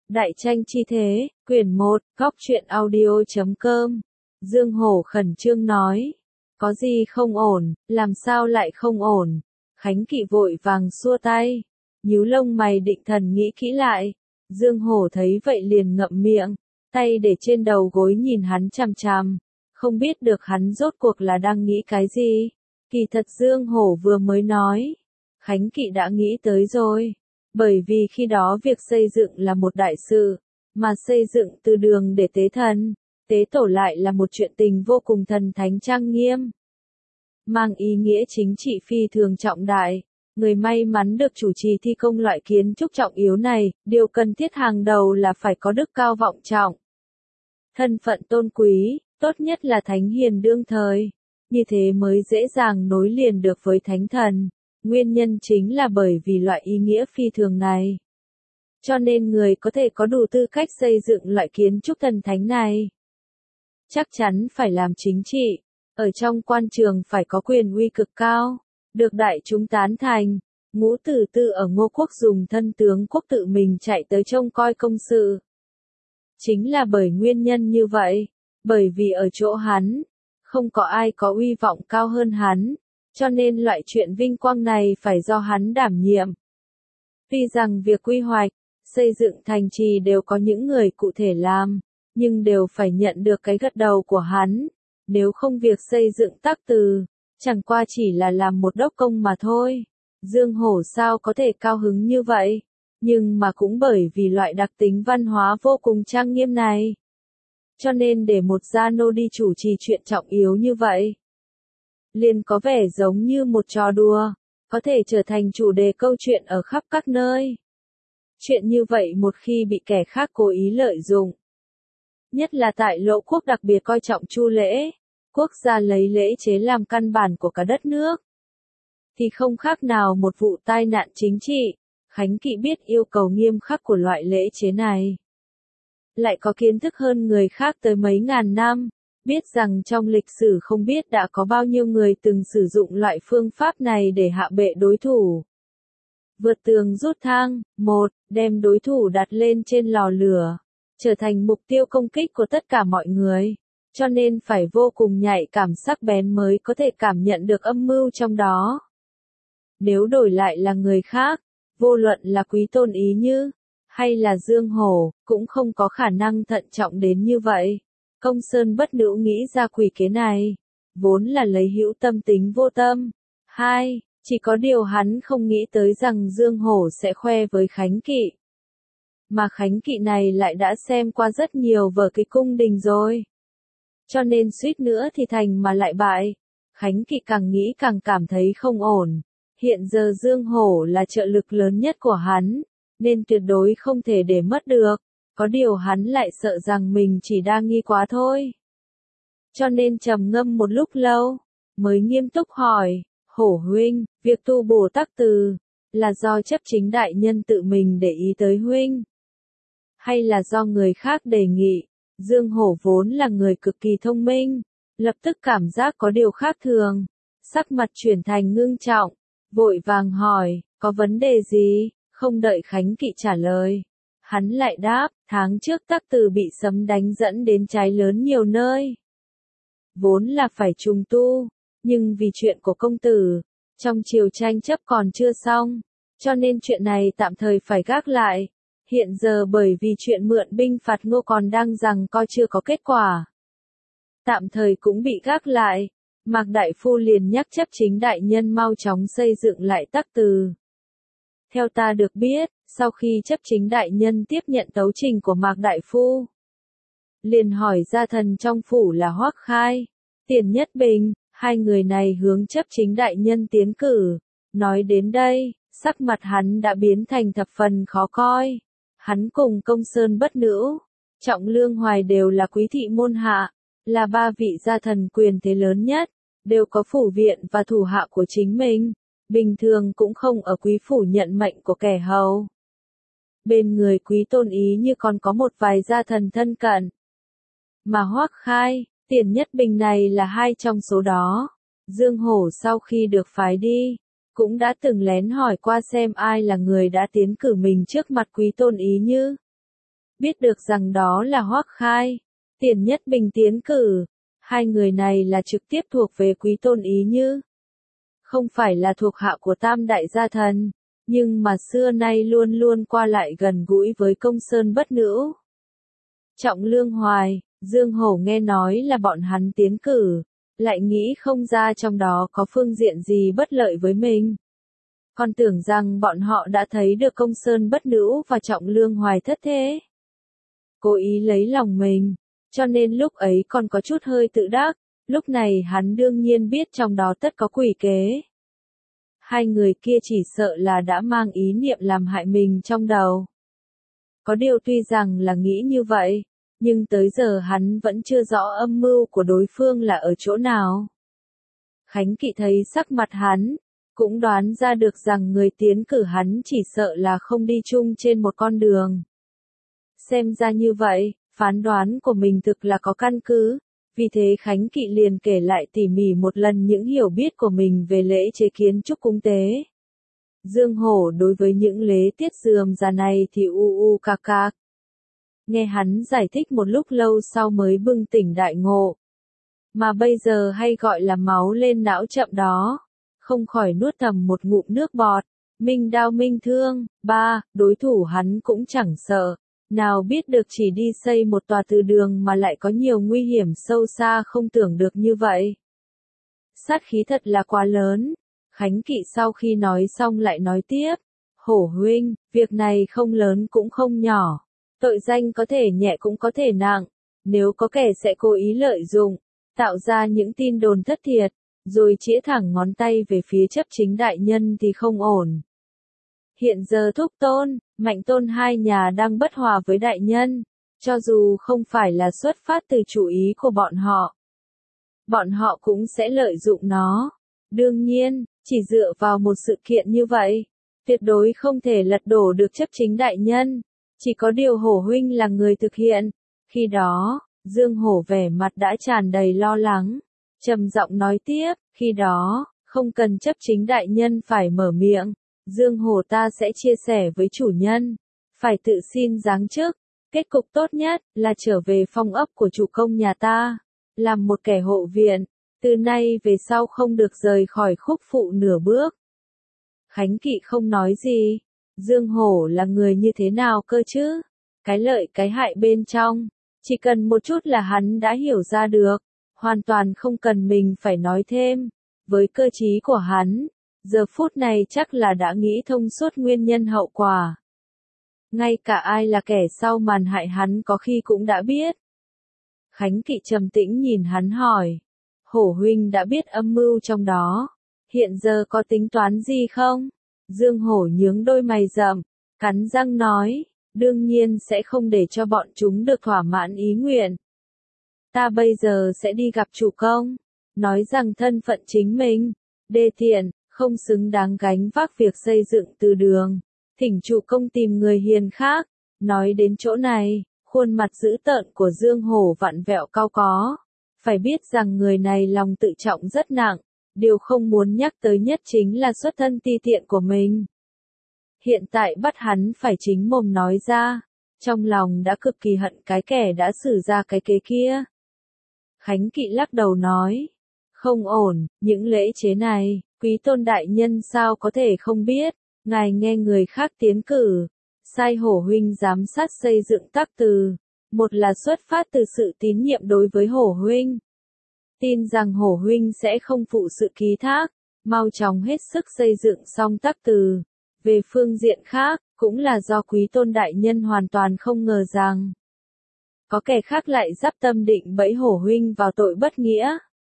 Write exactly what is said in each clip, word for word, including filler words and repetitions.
Đại tranh chi thế, quyển một, góc truyện audio chấm com. Dương Hổ khẩn trương nói. Có gì không ổn, làm sao lại không ổn? Khánh Kỵ vội vàng xua tay. Nhíu lông mày định thần nghĩ kỹ lại. Dương Hổ thấy vậy liền ngậm miệng, tay để trên đầu gối nhìn hắn chằm chằm. Không biết được hắn rốt cuộc là đang nghĩ cái gì. Kỳ thật Dương Hổ vừa mới nói. Khánh Kỵ đã nghĩ tới rồi. Bởi vì khi đó việc xây dựng là một đại sự, mà xây dựng từ đường để tế thần, tế tổ lại là một chuyện tình vô cùng thần thánh trang nghiêm. Mang ý nghĩa chính trị phi thường trọng đại, người may mắn được chủ trì thi công loại kiến trúc trọng yếu này, điều cần thiết hàng đầu là phải có đức cao vọng trọng. Thân phận tôn quý, tốt nhất là thánh hiền đương thời, như thế mới dễ dàng nối liền được với thánh thần. Nguyên nhân chính là bởi vì loại ý nghĩa phi thường này. Cho nên người có thể có đủ tư cách xây dựng loại kiến trúc thần thánh này. Chắc chắn phải làm chính trị, ở trong quan trường phải có quyền uy cực cao, được đại chúng tán thành. Ngũ Tử Tư ở Ngô Quốc dùng thân tướng quốc tự mình chạy tới trông coi công sự. Chính là bởi nguyên nhân như vậy, bởi vì ở chỗ hắn, không có ai có uy vọng cao hơn hắn. Cho nên loại chuyện vinh quang này phải do hắn đảm nhiệm. Tuy rằng việc quy hoạch, xây dựng thành trì đều có những người cụ thể làm, nhưng đều phải nhận được cái gật đầu của hắn. Nếu không việc xây dựng tắc từ, chẳng qua chỉ là làm một đốc công mà thôi. Dương Hổ sao có thể cao hứng như vậy? Nhưng mà cũng bởi vì loại đặc tính văn hóa vô cùng trang nghiêm này. Cho nên để một gia nô đi chủ trì chuyện trọng yếu như vậy, liền có vẻ giống như một trò đùa, có thể trở thành chủ đề câu chuyện ở khắp các nơi. Chuyện như vậy một khi bị kẻ khác cố ý lợi dụng, nhất là tại Lỗ Quốc đặc biệt coi trọng chu lễ, quốc gia lấy lễ chế làm căn bản của cả đất nước, thì không khác nào một vụ tai nạn chính trị. Khánh Kỵ biết yêu cầu nghiêm khắc của loại lễ chế này, lại có kiến thức hơn người khác tới mấy ngàn năm. Biết rằng trong lịch sử không biết đã có bao nhiêu người từng sử dụng loại phương pháp này để hạ bệ đối thủ. Vượt tường rút thang, một, đem đối thủ đặt lên trên lò lửa, trở thành mục tiêu công kích của tất cả mọi người, cho nên phải vô cùng nhạy cảm sắc bén mới có thể cảm nhận được âm mưu trong đó. Nếu đổi lại là người khác, vô luận là Quý Tôn Ý Như, hay là Dương Hổ, cũng không có khả năng thận trọng đến như vậy. Công Sơn Bất Nữ nghĩ ra quỷ kế này, vốn là lấy hữu tâm tính vô tâm. Hai, chỉ có điều hắn không nghĩ tới rằng Dương Hổ sẽ khoe với Khánh Kỵ. Mà Khánh Kỵ này lại đã xem qua rất nhiều vở kịch cung đình rồi. Cho nên suýt nữa thì thành mà lại bại. Khánh Kỵ càng nghĩ càng cảm thấy không ổn. Hiện giờ Dương Hổ là trợ lực lớn nhất của hắn, nên tuyệt đối không thể để mất được. Có điều hắn lại sợ rằng mình chỉ đa nghi quá thôi. Cho nên trầm ngâm một lúc lâu, mới nghiêm túc hỏi, Hổ huynh, việc tu bổ tắc từ, là do chấp chính đại nhân tự mình để ý tới huynh? Hay là do người khác đề nghị? Dương Hổ vốn là người cực kỳ thông minh, lập tức cảm giác có điều khác thường, sắc mặt chuyển thành ngưng trọng, vội vàng hỏi, có vấn đề gì? Không đợi Khánh Kỵ trả lời, hắn lại đáp, tháng trước tắc từ bị sấm đánh dẫn đến cháy lớn nhiều nơi. Vốn là phải trùng tu, nhưng vì chuyện của công tử, trong triều tranh chấp còn chưa xong, cho nên chuyện này tạm thời phải gác lại. Hiện giờ bởi vì chuyện mượn binh phạt Ngô còn đang rằng coi chưa có kết quả, tạm thời cũng bị gác lại. Mạc Đại Phu liền nhắc chấp chính đại nhân mau chóng xây dựng lại tắc từ. Theo ta được biết, sau khi chấp chính đại nhân tiếp nhận tấu trình của Mạc Đại Phu, liền hỏi gia thần trong phủ là Hoắc Khai, Tiền Nhất Bình, hai người này hướng chấp chính đại nhân tiến cử. Nói đến đây, sắc mặt hắn đã biến thành thập phần khó coi. Hắn cùng Công Sơn Bất Nữ, Trọng Lương Hoài đều là quý thị môn hạ, là ba vị gia thần quyền thế lớn nhất, đều có phủ viện và thủ hạ của chính mình. Bình thường cũng không ở quý phủ nhận mệnh của kẻ hầu. Bên người Quý Tôn Ý Như còn có một vài gia thần thân cận. Mà Hoắc Khai, Tiền Nhất Bình này là hai trong số đó. Dương Hổ sau khi được phái đi, cũng đã từng lén hỏi qua xem ai là người đã tiến cử mình trước mặt Quý Tôn Ý Như. biết được rằng đó là Hoắc Khai, Tiền Nhất Bình tiến cử. Hai người này là trực tiếp thuộc về Quý Tôn Ý Như. Không phải là thuộc hạ của Tam Đại Gia Thần, nhưng mà xưa nay luôn luôn qua lại gần gũi với Công Sơn Bất Nữ. Trọng Lương Hoài, Dương Hổ nghe nói là bọn hắn tiến cử, lại nghĩ không ra trong đó có phương diện gì bất lợi với mình. Còn tưởng rằng bọn họ đã thấy được Công Sơn Bất Nữ và Trọng Lương Hoài thất thế. Cố ý lấy lòng mình, cho nên lúc ấy còn có chút hơi tự đắc, lúc này hắn đương nhiên biết trong đó tất có quỷ kế. Hai người kia chỉ sợ là đã mang ý niệm làm hại mình trong đầu. Có điều tuy rằng là nghĩ như vậy, nhưng tới giờ hắn vẫn chưa rõ âm mưu của đối phương là ở chỗ nào. Khánh Kỵ thấy sắc mặt hắn, cũng đoán ra được rằng người tiến cử hắn chỉ sợ là không đi chung trên một con đường. Xem ra như vậy, phán đoán của mình thực là có căn cứ, vì thế Khánh Kỵ liền kể lại tỉ mỉ một lần những hiểu biết của mình về lễ chế kiến trúc cúng tế. Dương Hổ đối với những lễ tiết rườm rà này thì u u cạc cạc. Nghe hắn giải thích một lúc lâu sau mới bừng tỉnh đại ngộ. Mà bây giờ hay gọi là máu lên não chậm đó. Không khỏi nuốt thầm một ngụm nước bọt. Minh đao minh thương, ba, đối thủ hắn cũng chẳng sợ. Nào biết được chỉ đi xây một tòa từ đường mà lại có nhiều nguy hiểm sâu xa không tưởng được như vậy. Sát khí thật là quá lớn. Khánh Kỵ sau khi nói xong lại nói tiếp. Hổ huynh, việc này không lớn cũng không nhỏ. Tội danh có thể nhẹ cũng có thể nặng. Nếu có kẻ sẽ cố ý lợi dụng, tạo ra những tin đồn thất thiệt, rồi chĩa thẳng ngón tay về phía chấp chính đại nhân thì không ổn. Hiện giờ Thúc Tôn, Mạnh Tôn hai nhà đang bất hòa với đại nhân, cho dù không phải là xuất phát từ chủ ý của bọn họ. Bọn họ cũng sẽ lợi dụng nó. Đương nhiên, chỉ dựa vào một sự kiện như vậy, tuyệt đối không thể lật đổ được chấp chính đại nhân. Chỉ có điều Hổ huynh là người thực hiện. Khi đó, Dương Hổ vẻ mặt đã tràn đầy lo lắng. Trầm giọng nói tiếp, khi đó, không cần chấp chính đại nhân phải mở miệng. Dương Hổ ta sẽ chia sẻ với chủ nhân. Phải tự xin giáng chức. Kết cục tốt nhất là trở về phong ốc của chủ công nhà ta. Làm một kẻ hộ viện. Từ nay về sau không được rời khỏi khúc phụ nửa bước. Khánh Kỵ không nói gì. Dương Hổ là người như thế nào cơ chứ? Cái lợi cái hại bên trong. Chỉ cần một chút là hắn đã hiểu ra được. Hoàn toàn không cần mình phải nói thêm. Với cơ trí của hắn, giờ phút này chắc là đã nghĩ thông suốt nguyên nhân hậu quả. Ngay cả ai là kẻ sau màn hại hắn có khi cũng đã biết. Khánh Kỵ trầm tĩnh nhìn hắn hỏi. Hổ huynh đã biết âm mưu trong đó. Hiện giờ có tính toán gì không? Dương Hổ nhướng đôi mày rậm, cắn răng nói, đương nhiên sẽ không để cho bọn chúng được thỏa mãn ý nguyện. Ta bây giờ sẽ đi gặp chủ công, nói rằng thân phận chính mình, đê tiện, không xứng đáng gánh vác việc xây dựng từ đường, thỉnh chủ công tìm người hiền khác. Nói đến chỗ này, khuôn mặt dữ tợn của Dương Hổ vặn vẹo cau có. Phải biết rằng người này lòng tự trọng rất nặng. Điều không muốn nhắc tới nhất chính là xuất thân ti tiện của mình. Hiện tại bắt hắn phải chính mồm nói ra, trong lòng đã cực kỳ hận cái kẻ đã xử ra cái kế kia. Khánh Kỵ lắc đầu nói, không ổn, những lễ chế này, Quý Tôn đại nhân sao có thể không biết, ngài nghe người khác tiến cử, sai Hổ huynh giám sát xây dựng tác từ, một là xuất phát từ sự tín nhiệm đối với Hổ huynh. Tin rằng Hổ huynh sẽ không phụ sự ký thác, mau chóng hết sức xây dựng xong tác từ. Về phương diện khác, cũng là do Quý Tôn đại nhân hoàn toàn không ngờ rằng có kẻ khác lại dắp tâm định bẫy Hổ huynh vào tội bất nghĩa.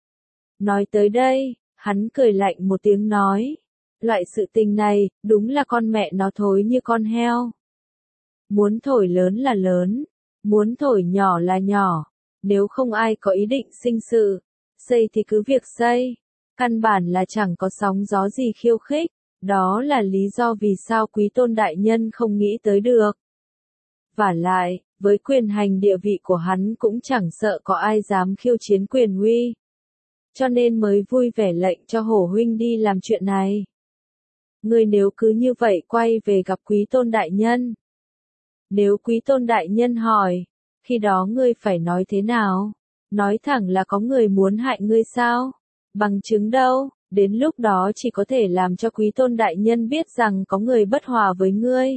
Nói tới đây, hắn cười lạnh một tiếng nói, loại sự tình này, đúng là con mẹ nó thối như con heo. Muốn thổi lớn là lớn, muốn thổi nhỏ là nhỏ, nếu không ai có ý định sinh sự, xây thì cứ việc xây, căn bản là chẳng có sóng gió gì khiêu khích, đó là lý do vì sao Quý Tôn đại nhân không nghĩ tới được. Vả lại, với quyền hành địa vị của hắn cũng chẳng sợ có ai dám khiêu chiến quyền uy. Cho nên mới vui vẻ lệnh cho Hổ huynh đi làm chuyện này. Người nếu cứ như vậy quay về gặp Quý Tôn đại nhân, Nếu Quý Tôn đại nhân hỏi, khi đó ngươi phải nói thế nào? Nói thẳng là có người muốn hại ngươi sao? Bằng chứng đâu? Đến lúc đó chỉ có thể làm cho Quý Tôn đại nhân biết rằng có người bất hòa với ngươi.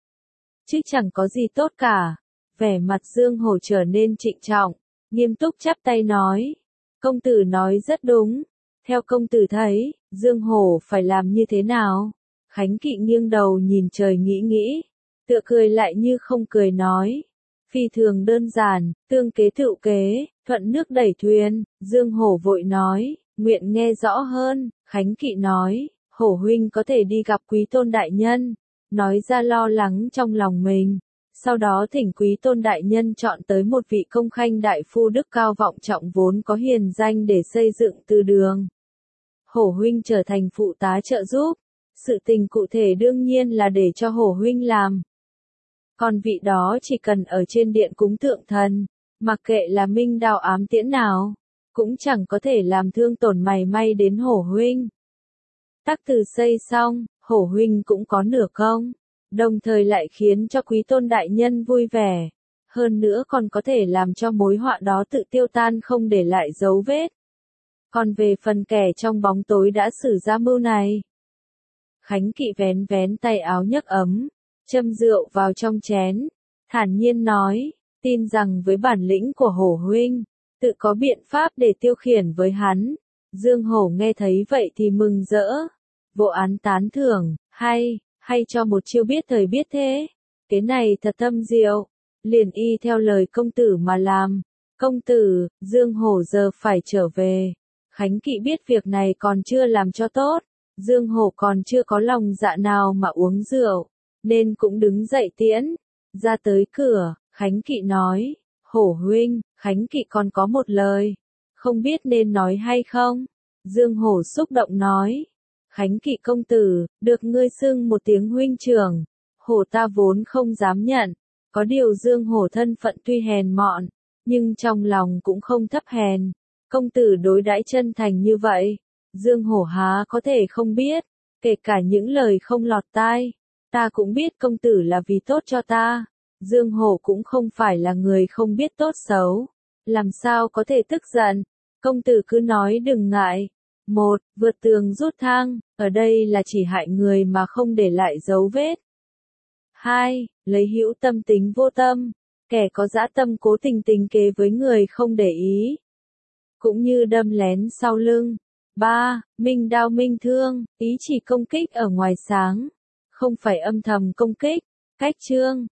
Chứ chẳng có gì tốt cả. Vẻ mặt Dương Hổ trở nên trịnh trọng, nghiêm túc chắp tay nói. Công tử nói rất đúng. Theo công tử thấy, Dương Hổ phải làm như thế nào? Khánh Kỵ nghiêng đầu nhìn trời nghĩ nghĩ, tựa cười lại như không cười nói. Phi thường đơn giản, tương kế tựu kế, thuận nước đẩy thuyền. Dương Hổ vội nói, nguyện nghe rõ hơn. Khánh Kỵ nói, Hổ huynh có thể đi gặp Quý Tôn đại nhân, nói ra lo lắng trong lòng mình. Sau đó thỉnh Quý Tôn đại nhân chọn tới một vị công khanh đại phu đức cao vọng trọng vốn có hiền danh để xây dựng từ đường. Hổ huynh trở thành phụ tá trợ giúp. Sự tình cụ thể đương nhiên là để cho Hổ huynh làm. Còn vị đó chỉ cần ở trên điện cúng tượng thần, mặc kệ là minh đao ám tiễn nào, cũng chẳng có thể làm thương tổn mảy may đến Hổ huynh. Tắc từ xây xong, Hổ huynh cũng có nửa công, đồng thời lại khiến cho Quý Tôn đại nhân vui vẻ, hơn nữa còn có thể làm cho mối họa đó tự tiêu tan không để lại dấu vết. Còn về phần kẻ trong bóng tối đã sử ra mưu này, Khánh Kỵ vén vén tay áo nhấc ấm, châm rượu vào trong chén, thản nhiên nói, tin rằng với bản lĩnh của Hổ huynh, tự có biện pháp để tiêu khiển với hắn. Dương Hổ nghe thấy vậy thì mừng rỡ, vô án tán thưởng, hay, hay cho một chiêu biết thời biết thế. Cái này thật thâm diệu, liền y theo lời công tử mà làm. Công tử, Dương Hổ giờ phải trở về. Khánh Kỵ biết việc này còn chưa làm cho tốt, Dương Hổ còn chưa có lòng dạ nào mà uống rượu, nên cũng đứng dậy tiễn. Ra tới cửa, Khánh Kỵ nói, Hổ huynh, Khánh Kỵ còn có một lời, không biết nên nói hay không? Dương Hổ xúc động nói, Khánh Kỵ công tử, được ngươi xưng một tiếng huynh trưởng, Hổ ta vốn không dám nhận, có điều Dương Hổ thân phận tuy hèn mọn, nhưng trong lòng cũng không thấp hèn. Công tử đối đãi chân thành như vậy, Dương Hổ há có thể không biết, kể cả những lời không lọt tai, ta cũng biết công tử là vì tốt cho ta. Dương Hổ cũng không phải là người không biết tốt xấu, làm sao có thể tức giận. Công tử cứ nói đừng ngại. Một, vượt tường rút thang, ở đây là chỉ hại người mà không để lại dấu vết. Hai, lấy hữu tâm tính vô tâm, kẻ có dã tâm cố tình tính kế với người không để ý, cũng như đâm lén sau lưng. Ba, minh đao minh thương, ý chỉ công kích ở ngoài sáng, không phải âm thầm công kích. Cách chương